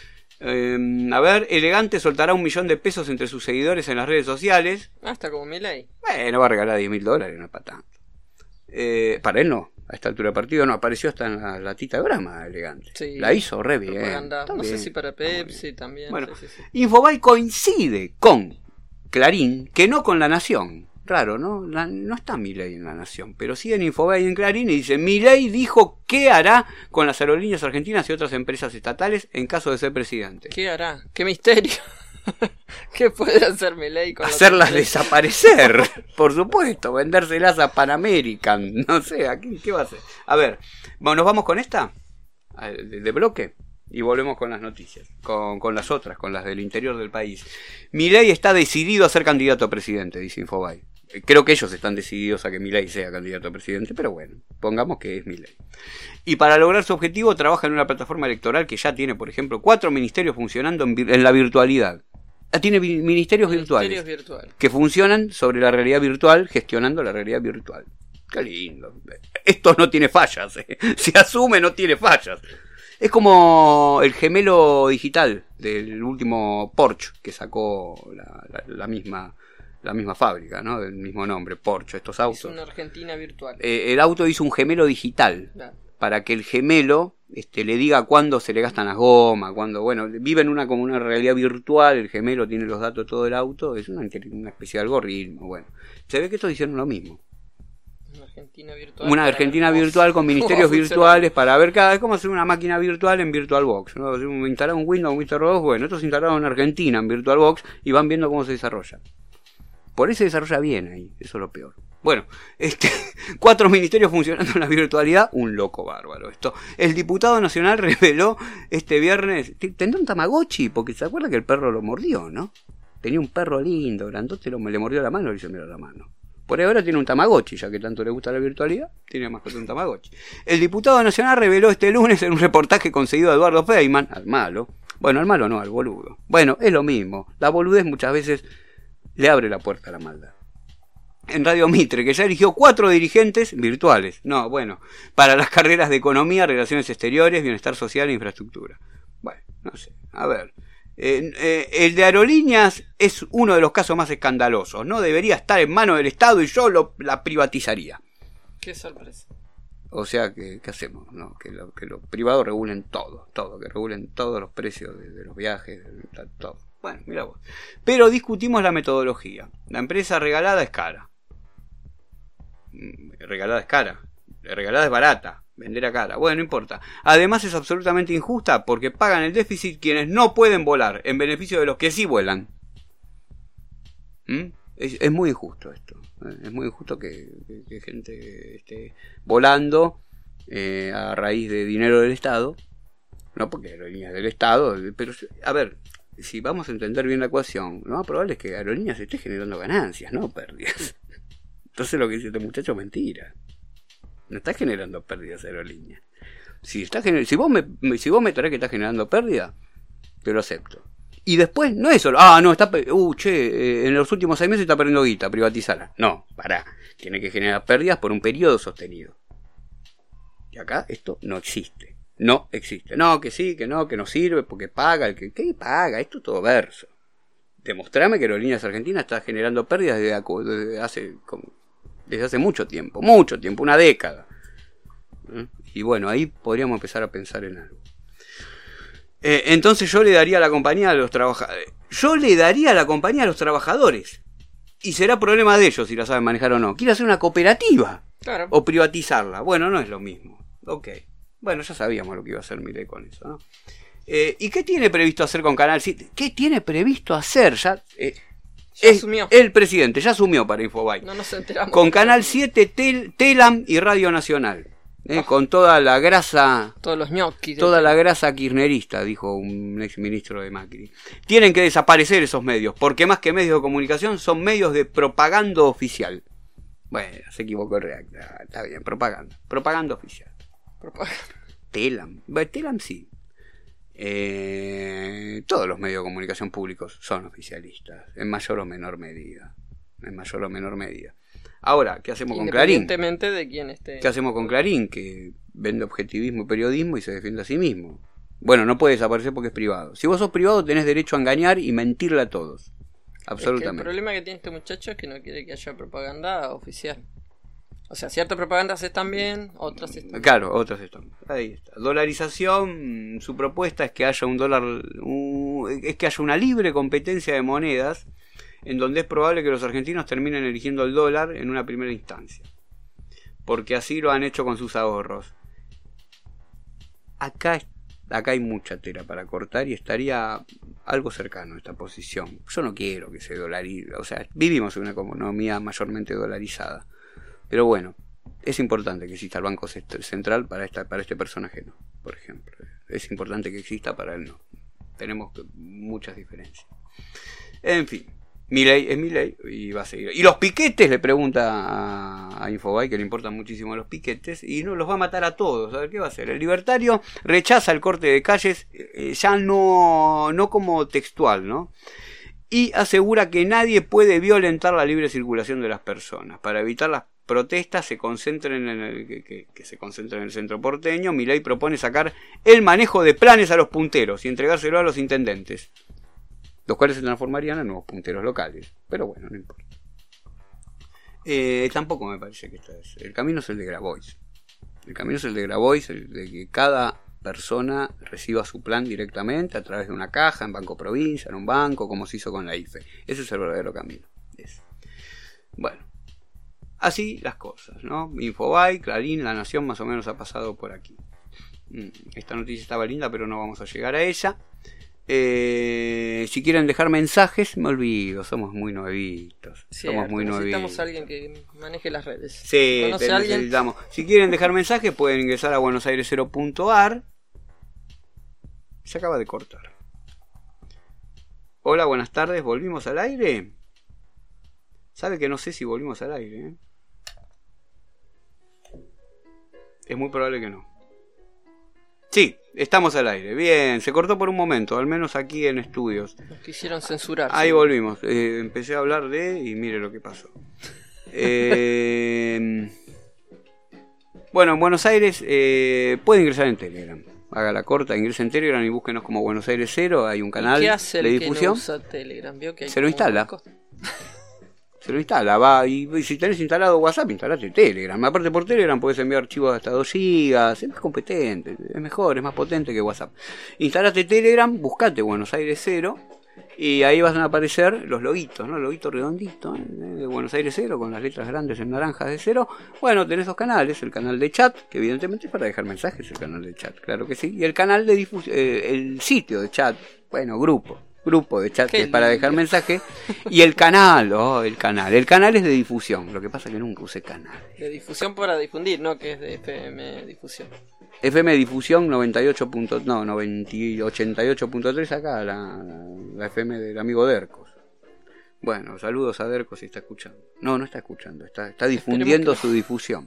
A ver, Elegante soltará $1.000.000 entre sus seguidores en las redes sociales. Está como Milei. Bueno, va a regalar $10.000, no es para tanto. Para él no, a esta altura del partido no, apareció hasta en la latita de Brahma, Elegante. Sí, la hizo re bien. No sé si para Pepsi también. Bueno, sí. Infobae coincide con Clarín, que no con La Nación. Raro, ¿no? No está Milei en La Nación, pero sí en Infobae y en Clarín, y dice, Milei dijo qué hará con las aerolíneas argentinas y otras empresas estatales en caso de ser presidente. ¿Qué hará? ¡Qué misterio! ¿Qué puede hacer Milei con hacerlas desaparecer? Por supuesto, vendérselas a Pan American, no sé, ¿qué va a hacer? A ver, bueno, nos vamos con esta, de bloque, y volvemos con las noticias, con las otras, con las del interior del país. Milei está decidido a ser candidato a presidente, dice Infobae. Creo que ellos están decididos a que Milei sea candidato a presidente, pero bueno, pongamos que es Milei. Y para lograr su objetivo trabaja en una plataforma electoral que ya tiene, por ejemplo, 4 ministerios funcionando en la virtualidad. Tiene ministerios virtuales que funcionan sobre la realidad virtual, gestionando la realidad virtual. Qué lindo. Esto no tiene fallas. Se asume, no tiene fallas. Es como el gemelo digital del último Porsche que sacó la misma la misma fábrica, ¿no? Del mismo nombre, Porsche, estos autos. Es una Argentina virtual. El auto hizo un gemelo digital, Claro. para que el gemelo le diga cuándo se le gastan las gomas, cuándo, bueno, vive en como una realidad virtual, el gemelo tiene los datos de todo el auto, es una especie de algoritmo, bueno. Se ve que estos hicieron lo mismo. Una Argentina virtual. Una Argentina virtual con ministerios virtuales para ver cada vez cómo hacer una máquina virtual en VirtualBox, ¿no? Instalar un Windows, un Mr. 2, bueno, estos se instalaron en Argentina en VirtualBox y van viendo cómo se desarrolla. Por ahí se desarrolla bien ahí, eso es lo peor. Bueno, 4 ministerios funcionando en la virtualidad, un loco bárbaro esto. El diputado nacional reveló este viernes, tendrá un Tamagotchi, porque se acuerda que el perro lo mordió, ¿no? Tenía un perro lindo, grandote, le mordió la mano, le hizo mirar la mano. Por ahora tiene un Tamagotchi, ya que tanto le gusta la virtualidad, tiene más que un Tamagotchi. El diputado nacional reveló este lunes en un reportaje concedido a Eduardo Feynman, al malo. Bueno, al malo no, al boludo. Bueno, es lo mismo. La boludez muchas veces le abre la puerta a la maldad. En Radio Mitre, que ya eligió 4 dirigentes virtuales. No, bueno, para las carreras de Economía, Relaciones Exteriores, Bienestar Social e Infraestructura. Bueno, no sé, a ver. El de Aerolíneas es uno de los casos más escandalosos. No debería estar en manos del Estado y yo la privatizaría. Qué sorpresa. O sea, ¿qué hacemos? No, que los privados regulen todo, que regulen todos los precios de los viajes, todo. Bueno, mira vos. Pero discutimos la metodología. La empresa regalada es cara. Regalada es cara. Regalada es barata. Vender a cara. Bueno, no importa. Además es absolutamente injusta porque pagan el déficit quienes no pueden volar en beneficio de los que sí vuelan. Es muy injusto esto. Es muy injusto que gente esté volando a raíz de dinero del Estado. No porque aerolíneas del Estado. Pero, a ver, si vamos a entender bien la ecuación, lo más probable es que Aerolíneas esté generando ganancias, no pérdidas. Entonces lo que dice este muchacho es mentira. No está generando pérdidas Aerolíneas. Si vos me traes que está generando pérdida, te lo acepto. Y después no es solo, en los últimos 6 meses está perdiendo guita, privatizarla. No, pará. Tiene que generar pérdidas por un periodo sostenido. Y acá esto no existe. No existe. No, que sí, que no sirve, porque paga. ¿Qué paga? Esto es todo verso. Demostrame que Aerolíneas Argentinas está generando pérdidas desde hace mucho tiempo, una década. Y bueno, ahí podríamos empezar a pensar en algo. Entonces yo le daría la compañía a los trabajadores. Y será problema de ellos si la saben manejar o no. Quiero hacer una cooperativa. Claro. O privatizarla. Bueno, no es lo mismo. Ok. Bueno, ya sabíamos lo que iba a hacer Milei con eso, ¿no? ¿Y qué tiene previsto hacer con Canal 7? ¿Qué tiene previsto hacer? Ya asumió. El presidente ya asumió para Infobae. No nos enteramos. Con Canal 7, Telam y Radio Nacional. Con toda la grasa. Todos los ñoquis. Toda la grasa kirchnerista, dijo un ex ministro de Macri. Tienen que desaparecer esos medios, porque más que medios de comunicación son medios de propaganda oficial. Bueno, se equivocó el redactor. Está bien, propaganda. Propaganda oficial. Telam. Telam sí. Todos los medios de comunicación públicos son oficialistas, en mayor o menor medida. Ahora, ¿qué hacemos con Clarín? Independientemente de quién esté. ¿Qué hacemos con Clarín? Que vende objetivismo y periodismo y se defiende a sí mismo. Bueno, no puede desaparecer porque es privado. Si vos sos privado tenés derecho a engañar y mentirle a todos. Absolutamente. Es que el problema que tiene este muchacho es que no quiere que haya propaganda oficial. O sea, ciertas propagandas están bien, otras están. Claro, otras están. Ahí está. Dolarización, su propuesta es que haya una libre competencia de monedas en donde es probable que los argentinos terminen eligiendo el dólar en una primera instancia. Porque así lo han hecho con sus ahorros. Acá hay mucha tela para cortar y estaría algo cercano a esta posición. Yo no quiero que se dolarice. O sea, vivimos en una economía mayormente dolarizada. Pero bueno, es importante que exista el Banco Central para este personaje, no, por ejemplo. Es importante que exista, para él no. Tenemos muchas diferencias. En fin, Milei es Milei y va a seguir. Y los piquetes, le pregunta a Infobae, que le importan muchísimo los piquetes, y no los va a matar a todos. A ver, ¿qué va a hacer? El libertario rechaza el corte de calles, ya no como textual, ¿no? Y asegura que nadie puede violentar la libre circulación de las personas. Para evitar las protestas que se concentren en el centro porteño, Milei propone sacar el manejo de planes a los punteros y entregárselo a los intendentes, los cuales se transformarían en nuevos punteros locales. Pero bueno, no importa. Tampoco me parece que el camino es el de Grabois. El camino es el de Grabois, el de que cada persona reciba su plan directamente a través de una caja, en Banco Provincia, en un banco, como se hizo con la IFE. Ese es el verdadero camino. Bueno, así las cosas, ¿no? Infobae, Clarín, La Nación más o menos ha pasado por aquí. Esta noticia estaba linda, pero no vamos a llegar a ella. Si quieren dejar mensajes, me olvido, somos muy nuevitos. Cierto, somos muy nuevitos. Necesitamos a alguien que maneje las redes. Sí, necesitamos. Si quieren dejar mensajes, pueden ingresar a buenosaires0.ar. Se acaba de cortar. Hola, buenas tardes, ¿volvimos al aire? Sabe que no sé si volvimos al aire, ¿eh? Es muy probable que no. Sí, estamos al aire. Bien, se cortó por un momento, al menos aquí en estudios. Nos quisieron censurar. Ahí volvimos. Empecé a hablar y mire lo que pasó. Bueno, en Buenos Aires puede ingresar en Telegram. Haga la corta, ingrese en Telegram y búsquenos como Buenos Aires Cero. Hay un canal ¿Qué hace de el difusión. Que no usa Telegram? ¿Vio que hay se lo instala. Se lo instala, va, y si tenés instalado WhatsApp, instalate Telegram. Aparte por Telegram podés enviar archivos hasta 2 gigas, es más competente, es mejor, es más potente que WhatsApp. Instalate Telegram, buscate Buenos Aires Cero, y ahí van a aparecer los loguitos, ¿no? El loguito redondito, de Buenos Aires Cero, con las letras grandes en naranjas de cero. Bueno, tenés dos canales, el canal de chat, que evidentemente es para dejar mensajes, el canal de chat, claro que sí, y el canal de difusión, el sitio de chat, bueno, grupo de chat que es para dejar mensajes, y el canal el canal es de difusión, lo que pasa es que nunca usé canal. De difusión para difundir, no que es de FM difusión. FM difusión 88.3 acá, la FM del amigo Dercos. Bueno, saludos a Dercos si está escuchando. No está escuchando, está difundiendo su difusión.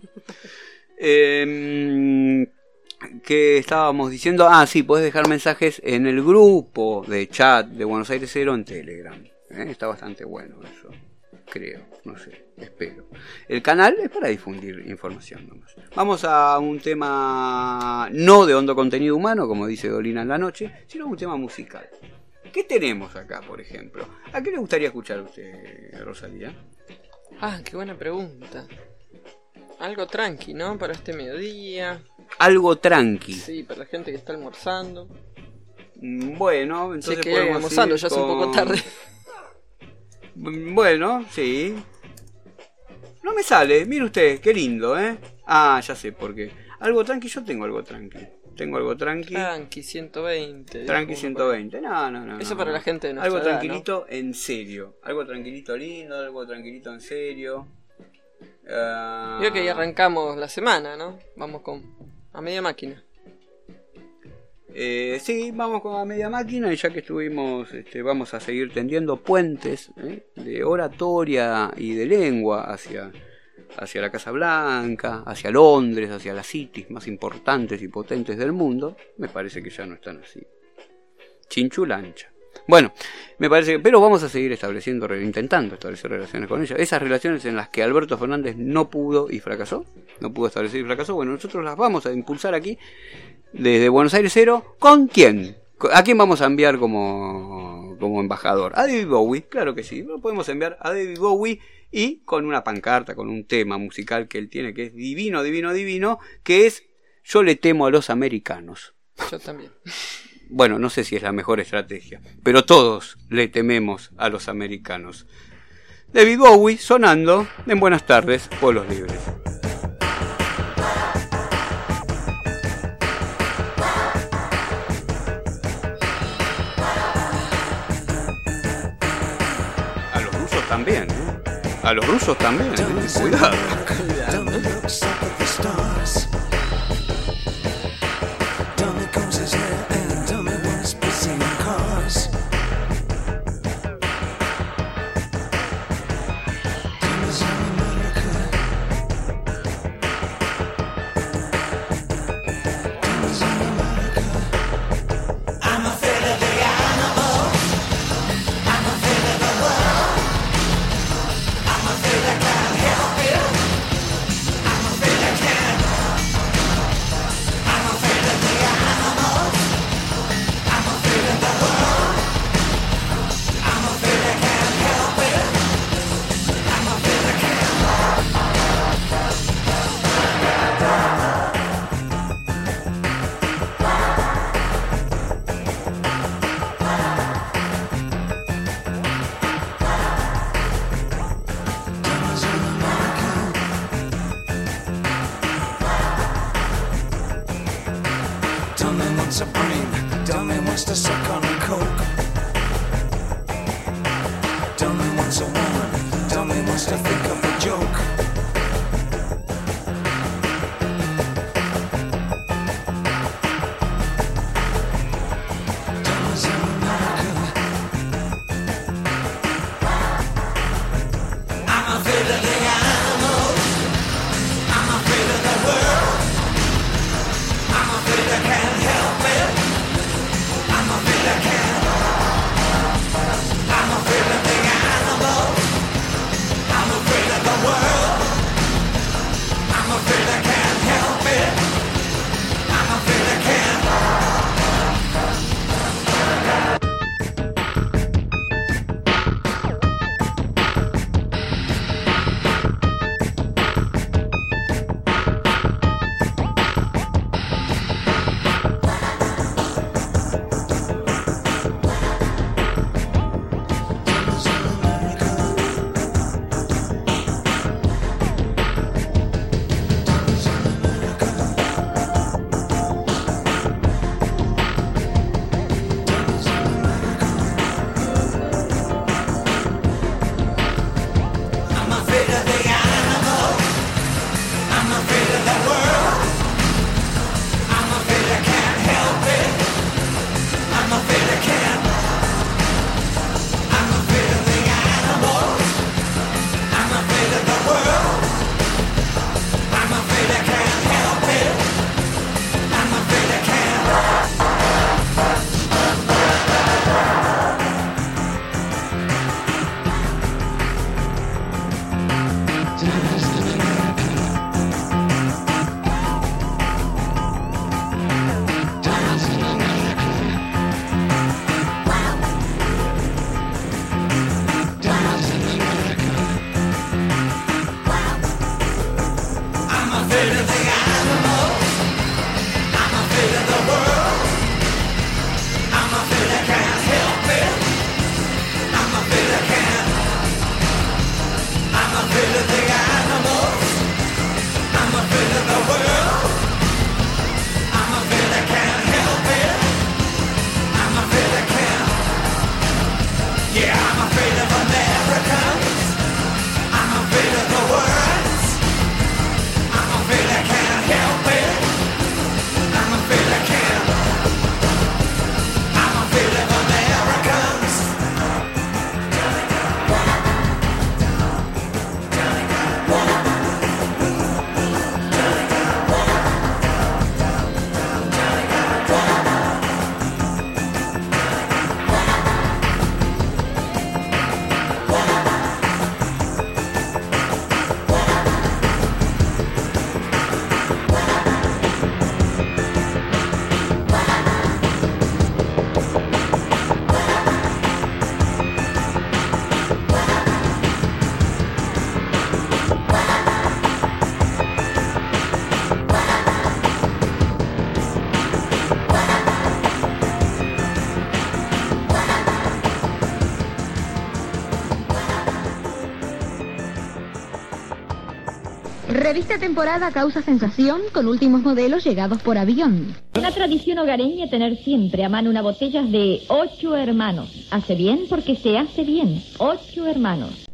¿Qué estábamos diciendo? Sí, podés dejar mensajes en el grupo de chat de Buenos Aires Cero en Telegram. Está bastante bueno eso, creo, no sé, espero. El canal es para difundir información nomás. Vamos a un tema no de hondo contenido humano, como dice Dolina en la noche, sino un tema musical. ¿Qué tenemos acá, por ejemplo? ¿A qué le gustaría escuchar a usted, Rosalía? Qué buena pregunta. Algo tranqui, ¿no? Para este mediodía. Algo tranqui. Sí, para la gente que está almorzando. Bueno, entonces sí, que podemos almorzando, ya es un poco tarde. Bueno, sí. No me sale, mire usted, qué lindo, ¿eh? Ya sé por qué. Algo tranqui, yo tengo algo tranqui. Tranqui 120. Tranqui 120. No. Eso para la gente de nuestra algo edad, tranquilito, ¿no? En serio. Algo tranquilito lindo, algo tranquilito en serio. Creo que ya arrancamos la semana, ¿no? Vamos a media máquina. Sí, vamos con a media máquina y ya que estuvimos, vamos a seguir tendiendo puentes de oratoria y de lengua hacia la Casa Blanca, hacia Londres, hacia las cities más importantes y potentes del mundo. Me parece que ya no están así. Chinchulancha. Bueno, me parece que, pero vamos a seguir intentando establecer relaciones con ella. Esas relaciones en las que Alberto Fernández no pudo establecer y fracasó. Bueno, nosotros las vamos a impulsar aquí desde Buenos Aires Cero. ¿Con quién? ¿A quién vamos a enviar como embajador? A David Bowie, claro que sí. Lo podemos enviar a David Bowie y con una pancarta, con un tema musical que él tiene que es divino, que es Yo le temo a los americanos. Yo también. Bueno, no sé si es la mejor estrategia, pero todos le tememos a los americanos. David Bowie sonando en Buenas tardes, Pueblos Libres. A los rusos también, A los rusos también, Cuidado. Yeah, I'm afraid of Americans. I'm afraid of the words. I'm afraid I can't help it. I'm afraid I can't. I'm afraid of Americans. Revista temporada causa sensación con últimos modelos llegados por avión. Una tradición hogareña tener siempre a mano una botella de 8 hermanos. Hace bien porque se hace bien. 8 hermanos.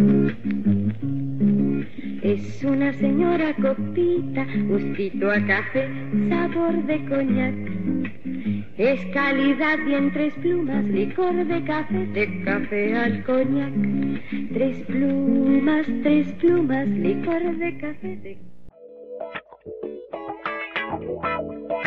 Es una señora copita, gustito a café, sabor de coñac. Es calidad y en 3 plumas, licor de café al coñac. 3 plumas, licor de café.